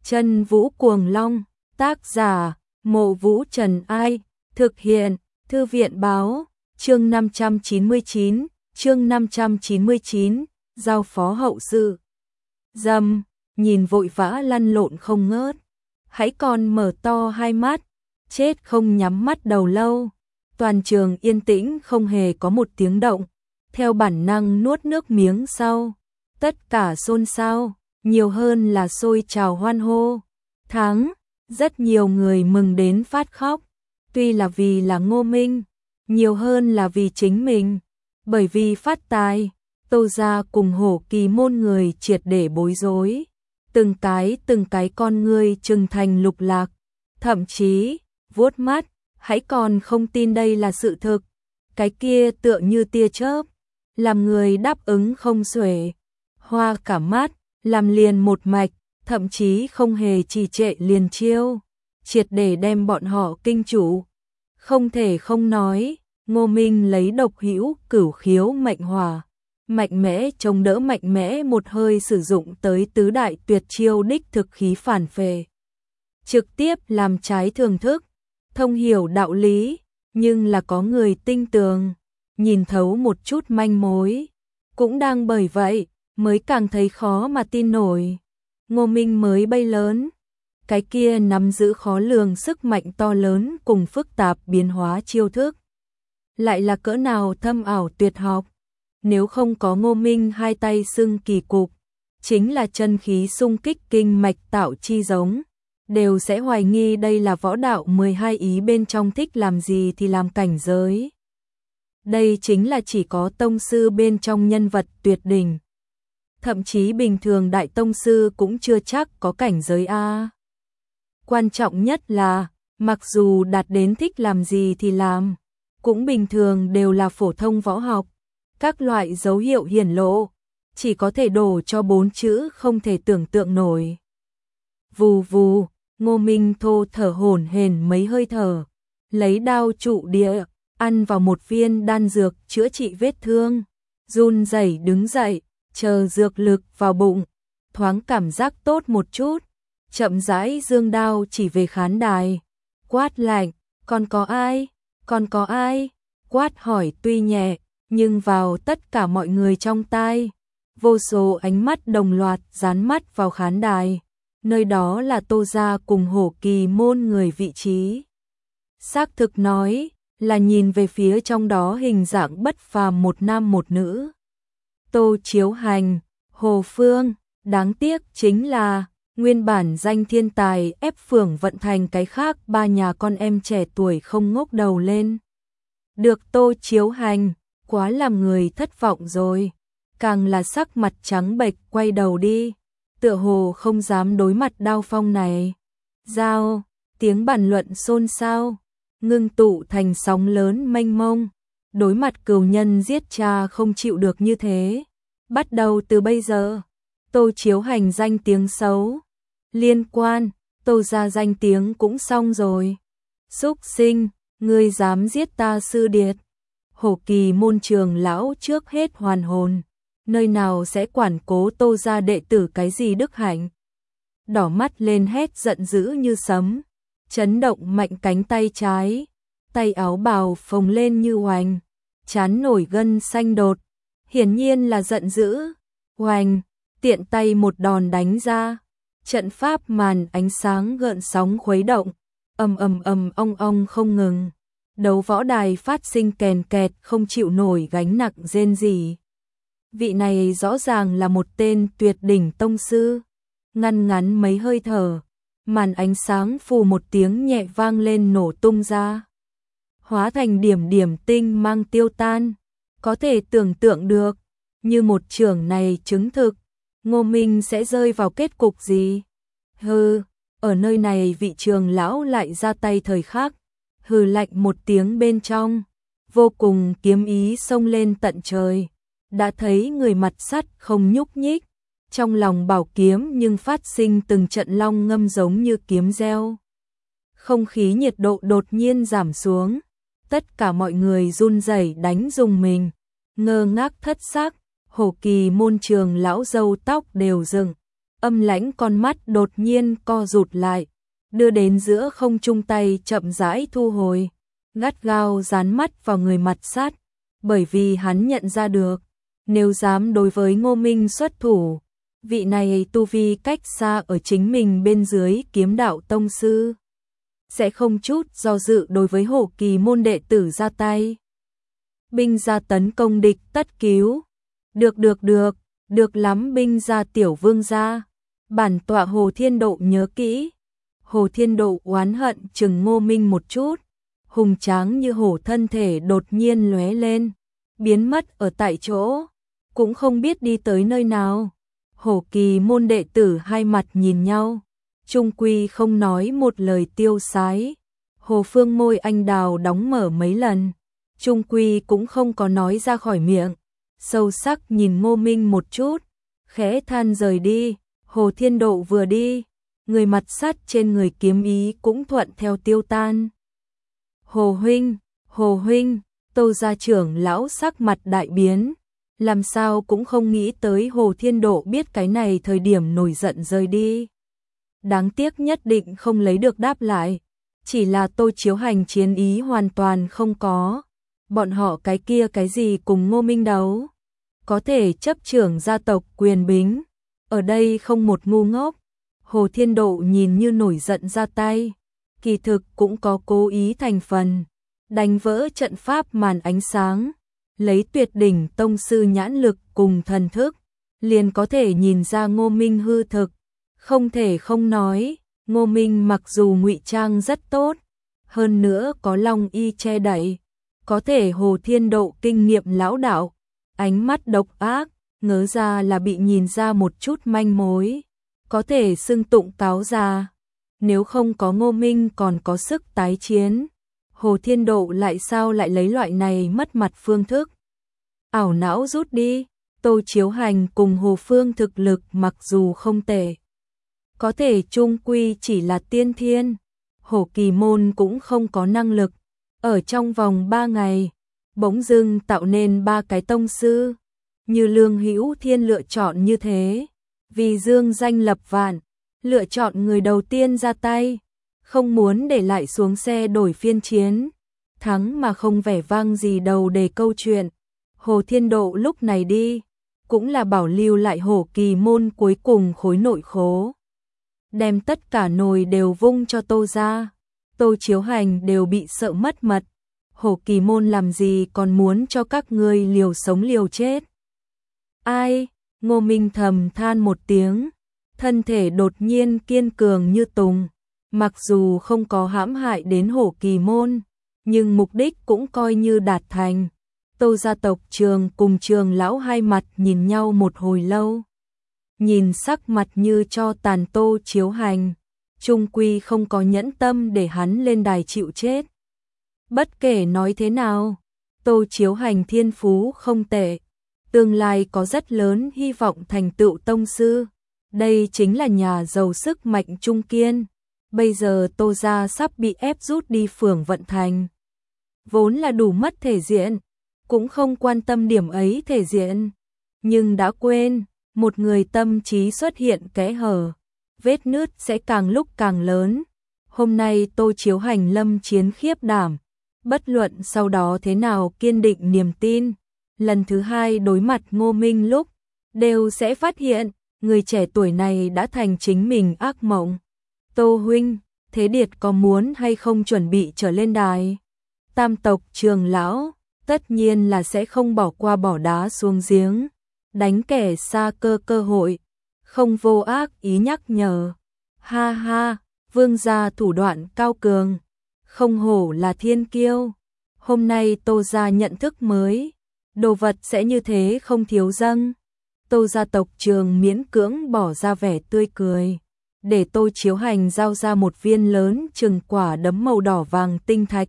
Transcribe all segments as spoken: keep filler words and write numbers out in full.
Chân Vũ Cuồng Long, tác giả, Mộ Vũ Trần Ai, thực hiện, Thư viện báo, chương năm trăm chín mươi chín, chương năm trăm chín mươi chín, giao phó hậu sự. Dầm, nhìn vội vã lăn lộn không ngớt, hãy còn mở to hai mắt, chết không nhắm mắt đầu lâu. Toàn trường yên tĩnh không hề có một tiếng động, theo bản năng nuốt nước miếng sau. Tất cả xôn xao, nhiều hơn là sôi trào hoan hô. Thắng, rất nhiều người mừng đến phát khóc, tuy là vì là Ngô Minh, nhiều hơn là vì chính mình. Bởi vì phát tài, Tô gia cùng Hổ Kỳ môn người triệt để bối rối. Từng cái từng cái con ngươi trừng thành lục lạc, thậm chí, vuốt mắt, hãy còn không tin đây là sự thực. Cái kia tựa như tia chớp, làm người đáp ứng không xuể. Hoa cả mắt, làm liền một mạch, thậm chí không hề trì trệ liền chiêu, triệt để đem bọn họ kinh chủ. Không thể không nói, Ngô Minh lấy độc hữu cửu khiếu mệnh hỏa, mạnh mẽ chống đỡ mạnh mẽ một hơi sử dụng tới tứ đại tuyệt chiêu đích thực khí phản phệ. Trực tiếp làm trái thường thức, thông hiểu đạo lý, nhưng là có người tinh tường, nhìn thấu một chút manh mối. Cũng đang bởi vậy, mới càng thấy khó mà tin nổi. Ngô Minh mới bay lớn, cái kia nắm giữ khó lường sức mạnh to lớn cùng phức tạp biến hóa chiêu thức. Lại là cỡ nào thâm ảo tuyệt học, nếu không có Ngô Minh hai tay xưng kỳ cục, chính là chân khí xung kích kinh mạch tạo chi giống, đều sẽ hoài nghi đây là võ đạo mười hai ý bên trong thích làm gì thì làm cảnh giới. Đây chính là chỉ có tông sư bên trong nhân vật tuyệt đỉnh. Thậm chí bình thường đại tông sư cũng chưa chắc có cảnh giới A. Quan trọng nhất là, mặc dù đạt đến thích làm gì thì làm, cũng bình thường đều là phổ thông võ học. Các loại dấu hiệu hiển lộ, chỉ có thể đổ cho bốn chữ không thể tưởng tượng nổi. Vù vù, Ngô Minh thô thở hổn hển mấy hơi thở, lấy đao trụ địa, ăn vào một viên đan dược chữa trị vết thương, run rẩy đứng dậy, chờ dược lực vào bụng, thoáng cảm giác tốt một chút, chậm rãi giương đao chỉ về khán đài, quát lạnh, còn có ai, còn có ai, quát hỏi tuy nhẹ, nhưng vào tất cả mọi người trong tai, vô số ánh mắt đồng loạt dán mắt vào khán đài, nơi đó là Tô gia cùng Hổ Kỳ môn người vị trí. Xác thực nói, là nhìn về phía trong đó hình dạng bất phàm một nam một nữ. Tô Chiếu Hành, Hồ Phương, đáng tiếc chính là, nguyên bản danh thiên tài ép Phường Vận Thành cái khác ba nhà con em trẻ tuổi không ngốc đầu lên. Được Tô Chiếu Hành, quá làm người thất vọng rồi, càng là sắc mặt trắng bệch quay đầu đi, tựa hồ không dám đối mặt đao phong này. Giao, tiếng bàn luận xôn xao, ngưng tụ thành sóng lớn mênh mông, đối mặt cừu nhân giết cha không chịu được như thế. Bắt đầu từ bây giờ, Tô Chiếu Hành danh tiếng xấu, liên quan, Tô gia danh tiếng cũng xong rồi. Súc sinh, ngươi dám giết ta sư điệt. Hổ Kỳ môn trường lão trước hết hoàn hồn, nơi nào sẽ quản cố Tô gia đệ tử cái gì đức hạnh. Đỏ mắt lên hét giận dữ như sấm, chấn động mạnh cánh tay trái, tay áo bào phồng lên như oành, trán nổi gân xanh đột, hiển nhiên là giận dữ. Oành, tiện tay một đòn đánh ra, trận pháp màn ánh sáng gợn sóng khuấy động, ầm ầm ầm ong ong không ngừng. Đấu võ đài phát sinh kèn kẹt không chịu nổi gánh nặng rên rỉ. Vị này rõ ràng là một tên tuyệt đỉnh tông sư. Ngăn ngắn mấy hơi thở, màn ánh sáng phù một tiếng nhẹ vang lên nổ tung ra, hóa thành điểm điểm tinh mang tiêu tan. Có thể tưởng tượng được, như một trường này chứng thực, Ngô Minh sẽ rơi vào kết cục gì? Hừ, ở nơi này vị trường lão lại ra tay thời khắc, hừ lạnh một tiếng bên trong, vô cùng kiếm ý xông lên tận trời. Đã thấy người mặt sắt không nhúc nhích, trong lòng bảo kiếm nhưng phát sinh từng trận long ngâm giống như kiếm reo. Không khí nhiệt độ đột nhiên giảm xuống, tất cả mọi người run rẩy đánh rùng mình, ngơ ngác thất sắc. Hổ Kỳ môn trường lão râu tóc đều dựng, âm lãnh con mắt đột nhiên co rụt lại, đưa đến giữa không trung tay chậm rãi thu hồi, gắt gao dán mắt vào người mặt sát, bởi vì hắn nhận ra được, nếu dám đối với Ngô Minh xuất thủ, vị này tu vi cách xa ở chính mình bên dưới kiếm đạo tông sư, sẽ không chút do dự đối với Hổ Kỳ môn đệ tử ra tay. Binh gia tấn công địch tất cứu. Được được được, được lắm binh gia tiểu vương gia. Bản tọa Hồ Thiên Độ nhớ kỹ. Hồ Thiên Độ oán hận chừng Ngô Minh một chút, hùng tráng như hổ thân thể đột nhiên lóe lên, biến mất ở tại chỗ, cũng không biết đi tới nơi nào. Hổ Kỳ môn đệ tử hai mặt nhìn nhau, chung quy không nói một lời tiêu sái. Hồ Phương môi anh đào đóng mở mấy lần, chung quy cũng không có nói ra khỏi miệng, sâu sắc nhìn Ngô Minh một chút, khẽ than rời đi. Hồ Thiên Độ vừa đi, người mặt sắt trên người kiếm ý cũng thuận theo tiêu tan. Hồ huynh, Hồ huynh, Tô gia trưởng lão sắc mặt đại biến, làm sao cũng không nghĩ tới Hồ Thiên Độ biết cái này thời điểm nổi giận rời đi. Đáng tiếc nhất định không lấy được đáp lại, chỉ là Tô Chiếu Hành chiến ý hoàn toàn không có. Bọn họ cái kia cái gì cùng Ngô Minh đấu, có thể chấp trưởng gia tộc quyền bính, ở đây không một ngu ngốc. Hồ Thiên Độ nhìn như nổi giận ra tay, kỳ thực cũng có cố ý thành phần, đánh vỡ trận pháp màn ánh sáng, lấy tuyệt đỉnh tông sư nhãn lực cùng thần thức, liền có thể nhìn ra Ngô Minh hư thực. Không thể không nói, Ngô Minh mặc dù ngụy trang rất tốt, hơn nữa có long y che đậy, có thể Hồ Thiên Độ kinh nghiệm lão đạo, ánh mắt độc ác, ngớ ra là bị nhìn ra một chút manh mối, có thể xưng tụng cáo già. Nếu không có Ngô Minh còn có sức tái chiến, Hồ Thiên Độ lại sao lại lấy loại này mất mặt phương thức. Ảo não rút đi. Tô Chiếu Hành cùng Hồ Phương thực lực mặc dù không tệ, có thể chung quy chỉ là tiên thiên, Hổ Kỳ môn cũng không có năng lực, ở trong vòng ba ngày, bỗng dưng tạo nên ba cái tông sư, như Lương Hữu Thiên lựa chọn như thế, vì dương danh lập vạn, lựa chọn người đầu tiên ra tay, không muốn để lại xuống xe đổi phiên chiến, thắng mà không vẻ vang gì đầu đề câu chuyện. Hồ Thiên Độ lúc này đi, cũng là bảo lưu lại Hổ Kỳ môn cuối cùng khối nội khố, đem tất cả nồi đều vung cho Tô gia. Tô Chiếu Hành đều bị sợ mất mật, Hổ Kỳ môn làm gì còn muốn cho các ngươi liều sống liều chết. Ai? Ngô Minh thầm than một tiếng, thân thể đột nhiên kiên cường như tùng, mặc dù không có hãm hại đến Hổ Kỳ môn, nhưng mục đích cũng coi như đạt thành. Tô gia tộc Trường cùng Trường lão hai mặt nhìn nhau một hồi lâu, nhìn sắc mặt như cho tàn Tô Chiếu Hành, chung quy không có nhẫn tâm để hắn lên đài chịu chết. Bất kể nói thế nào, Tô Chiếu Hành thiên phú không tệ, tương lai có rất lớn hy vọng thành tựu tông sư, đây chính là nhà giàu sức mạnh trung kiên. Bây giờ Tô gia sắp bị ép rút đi Phường Vận Thành, vốn là đủ mất thể diện, cũng không quan tâm điểm ấy thể diện, nhưng đã quên, một người tâm trí xuất hiện kẽ hở, vết nứt sẽ càng lúc càng lớn. Hôm nay Tô Chiếu Hành lâm chiến khiếp đảm, bất luận sau đó thế nào kiên định niềm tin, lần thứ hai đối mặt Ngô Minh lúc, đều sẽ phát hiện, người trẻ tuổi này đã thành chính mình ác mộng. Tô huynh, Thế Điệt có muốn hay không chuẩn bị trở lên đài? Tam tộc Trường lão, tất nhiên là sẽ không bỏ qua bỏ đá xuống giếng, đánh kẻ xa cơ cơ hội, không vô ác ý nhắc nhở. Ha ha, vương gia thủ đoạn cao cường, không hổ là thiên kiêu. Hôm nay Tô gia nhận thức mới, đồ vật sẽ như thế không thiếu dâng. Tô gia tộc Trường miễn cưỡng bỏ ra vẻ tươi cười, để Tô Chiếu Hành giao ra một viên lớn chừng quả đấm màu đỏ vàng tinh thạch.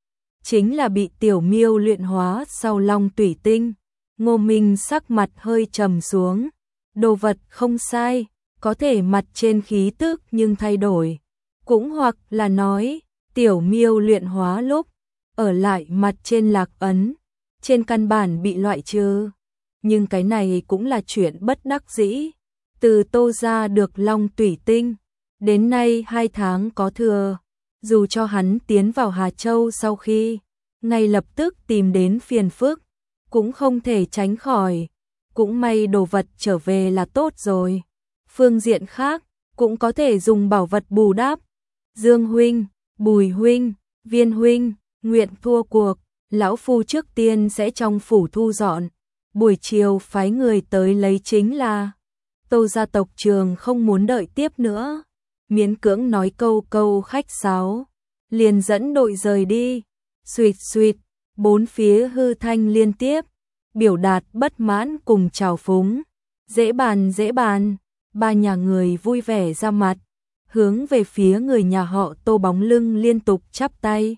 Chính là bị tiểu miêu luyện hóa sau long tủy tinh. Ngô Minh sắc mặt hơi trầm xuống, đồ vật không sai, có thể mặt trên khí tức nhưng thay đổi. Cũng hoặc là nói, tiểu miêu luyện hóa lúc, ở lại mặt trên lạc ấn, trên căn bản bị loại trừ. Nhưng cái này cũng là chuyện bất đắc dĩ. Từ Tô gia được long tủy tinh, đến nay hai tháng có thừa, dù cho hắn tiến vào Hà Châu sau khi, ngay lập tức tìm đến phiền phức, cũng không thể tránh khỏi, cũng may đồ vật trở về là tốt rồi. Phương diện khác, cũng có thể dùng bảo vật bù đắp. Dương huynh, Bùi huynh, Viên huynh, nguyện thua cuộc, lão phu trước tiên sẽ trong phủ thu dọn, buổi chiều phái người tới lấy chính là. Tô gia tộc Trường không muốn đợi tiếp nữa, miễn cưỡng nói câu câu khách sáo, liền dẫn đội rời đi. Xuỵt xuỵt, bốn phía hư thanh liên tiếp, biểu đạt bất mãn cùng trào phúng. Dễ bàn dễ bàn, ba nhà người vui vẻ ra mặt, hướng về phía người nhà họ Tô bóng lưng liên tục chắp tay.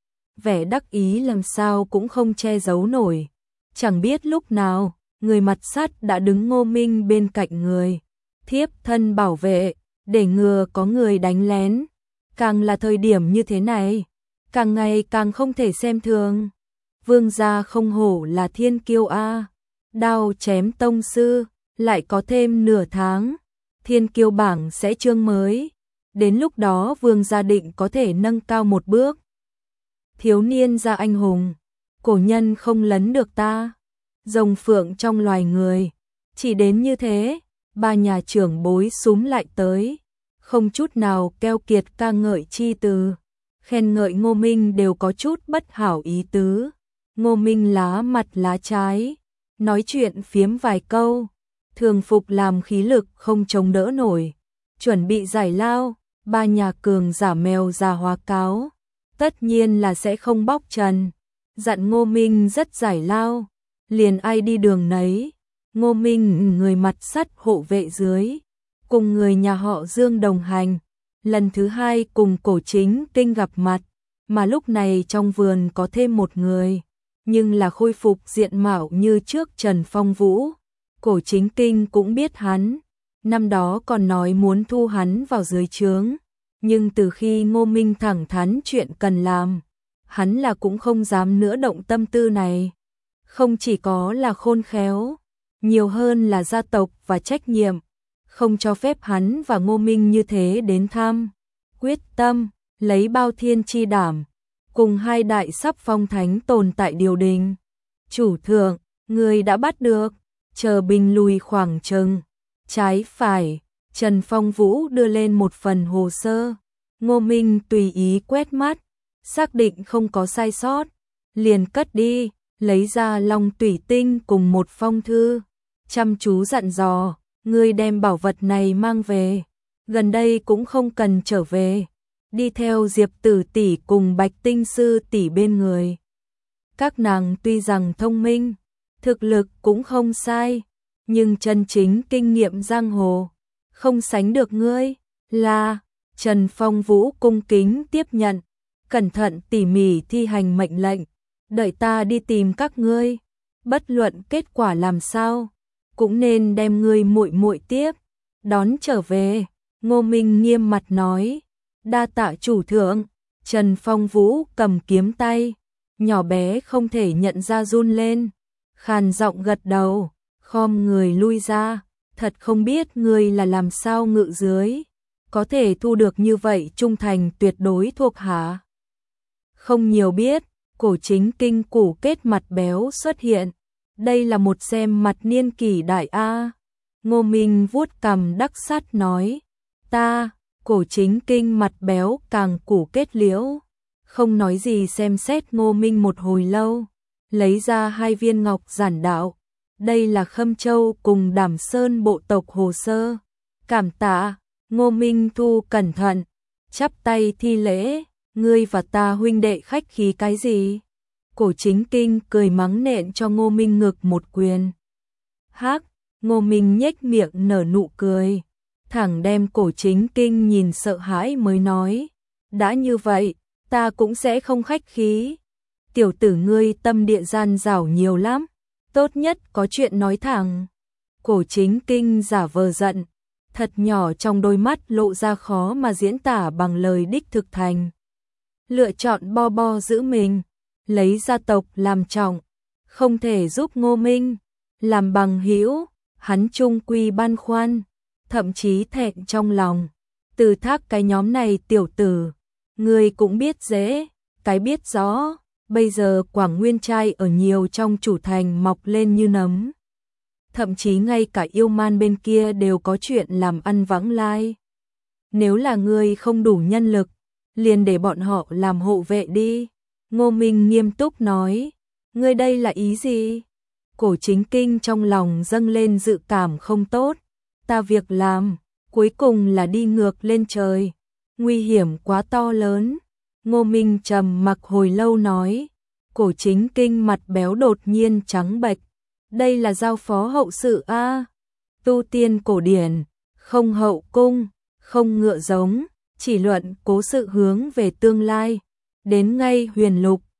Vẻ đắc ý làm sao cũng không che giấu nổi. Chẳng biết lúc nào, người mặt sắt đã đứng Ngô Minh bên cạnh người, thiếp thân bảo vệ, để ngừa có người đánh lén. Càng là thời điểm như thế này, càng ngày càng không thể xem thường. Vương gia không hổ là thiên kiêu a, đao chém tông sư, lại có thêm nửa tháng, thiên kiêu bảng sẽ chương mới. Đến lúc đó vương gia định có thể nâng cao một bước. Thiếu niên gia anh hùng, cổ nhân không lấn được ta. Rồng phượng trong loài người, chỉ đến như thế, ba nhà trưởng bối súm lại tới, không chút nào keo kiệt ca ngợi chi từ, khen ngợi Ngô Minh đều có chút bất hảo ý tứ. Ngô Minh lá mặt lá trái, nói chuyện phiếm vài câu, thường phục làm khí lực không chống đỡ nổi, chuẩn bị giải lao. Ba nhà cường giả mèo già hóa cáo, tất nhiên là sẽ không bóc trần. Dặn Ngô Minh rất giải lao, liền ai đi đường nấy. Ngô Minh người mặt sắt hộ vệ dưới, cùng người nhà họ Dương đồng hành, lần thứ hai cùng Cổ Chính Kinh gặp mặt, mà lúc này trong vườn có thêm một người, nhưng là khôi phục diện mạo như trước Trần Phong Vũ. Cổ Chính Kinh cũng biết hắn, năm đó còn nói muốn thu hắn vào dưới trướng, nhưng từ khi Ngô Minh thẳng thắn chuyện cần làm, hắn là cũng không dám nữa động tâm tư này. Không chỉ có là khôn khéo, nhiều hơn là gia tộc và trách nhiệm, không cho phép hắn và Ngô Minh như thế đến thăm. Quyết tâm, lấy bao thiên chi đảm, cùng hai đại sắp phong thánh tồn tại điều đình. Chủ thượng, người đã bắt được, chờ bình lùi khoảng chừng. Trái phải, Trần Phong Vũ đưa lên một phần hồ sơ. Ngô Minh tùy ý quét mắt, xác định không có sai sót, liền cất đi, lấy ra long tủy tinh cùng một phong thư, chăm chú dặn dò, ngươi đem bảo vật này mang về, gần đây cũng không cần trở về, đi theo Diệp Tử tỷ cùng Bạch Tinh sư tỷ bên người. Các nàng tuy rằng thông minh, thực lực cũng không sai, nhưng chân chính kinh nghiệm giang hồ không sánh được ngươi. Là Trần Phong Vũ cung kính tiếp nhận, cẩn thận tỉ mỉ thi hành mệnh lệnh, đợi ta đi tìm các ngươi, bất luận kết quả làm sao, cũng nên đem ngươi muội muội tiếp đón trở về. Ngô Minh nghiêm mặt nói, đa tạ chủ thượng. Trần Phong Vũ cầm kiếm tay, nhỏ bé không thể nhận ra run lên, khàn giọng gật đầu, khom người lui ra, thật không biết ngươi là làm sao ngự dưới, có thể thu được như vậy trung thành tuyệt đối thuộc hạ. Không nhiều biết, Cổ Chính Kinh củ kết mặt béo xuất hiện, đây là một xem mặt niên kỷ đại A. Ngô Minh vuốt cằm đắc sắt nói, ta. Cổ Chính Kinh mặt béo càng củ kết liễu, không nói gì xem xét Ngô Minh một hồi lâu, lấy ra hai viên ngọc giản đạo, đây là Khâm Châu cùng Đảm Sơn bộ tộc hồ sơ. Cảm tạ. Ngô Minh thu cẩn thận, chắp tay thi lễ, ngươi và ta huynh đệ khách khí cái gì? Cổ Chính Kinh cười mắng nện cho Ngô Minh ngực một quyền. Hắc, Ngô Minh nhếch miệng nở nụ cười, thẳng đem Cổ Chính Kinh nhìn sợ hãi mới nói, đã như vậy, ta cũng sẽ không khách khí. Tiểu tử ngươi tâm địa gian dảo nhiều lắm, tốt nhất có chuyện nói thẳng. Cổ Chính Kinh giả vờ giận, thật nhỏ trong đôi mắt lộ ra khó mà diễn tả bằng lời đích thực thành. Lựa chọn bo bo giữ mình, lấy gia tộc làm trọng, không thể giúp Ngô Minh làm bằng hữu, hắn chung quy băn khoăn, thậm chí thẹn trong lòng. Từ Thác cái nhóm này tiểu tử, ngươi cũng biết dễ, cái biết rõ, bây giờ Quảng Nguyên trai ở nhiều trong chủ thành mọc lên như nấm. Thậm chí ngay cả yêu man bên kia đều có chuyện làm ăn vãng lai. Nếu là ngươi không đủ nhân lực, liền để bọn họ làm hộ vệ đi. Ngô Minh nghiêm túc nói, ngươi đây là ý gì? Cổ Chính Kinh trong lòng dâng lên dự cảm không tốt, ta việc làm, cuối cùng là đi ngược lên trời, nguy hiểm quá to lớn. Ngô Minh trầm mặc hồi lâu nói, Cổ Chính Kinh mặt béo đột nhiên trắng bệch, đây là giao phó hậu sự a, tu tiên cổ điển, không hậu cung, không ngựa giống, chỉ luận cố sự hướng về tương lai, đến ngay huyền lục,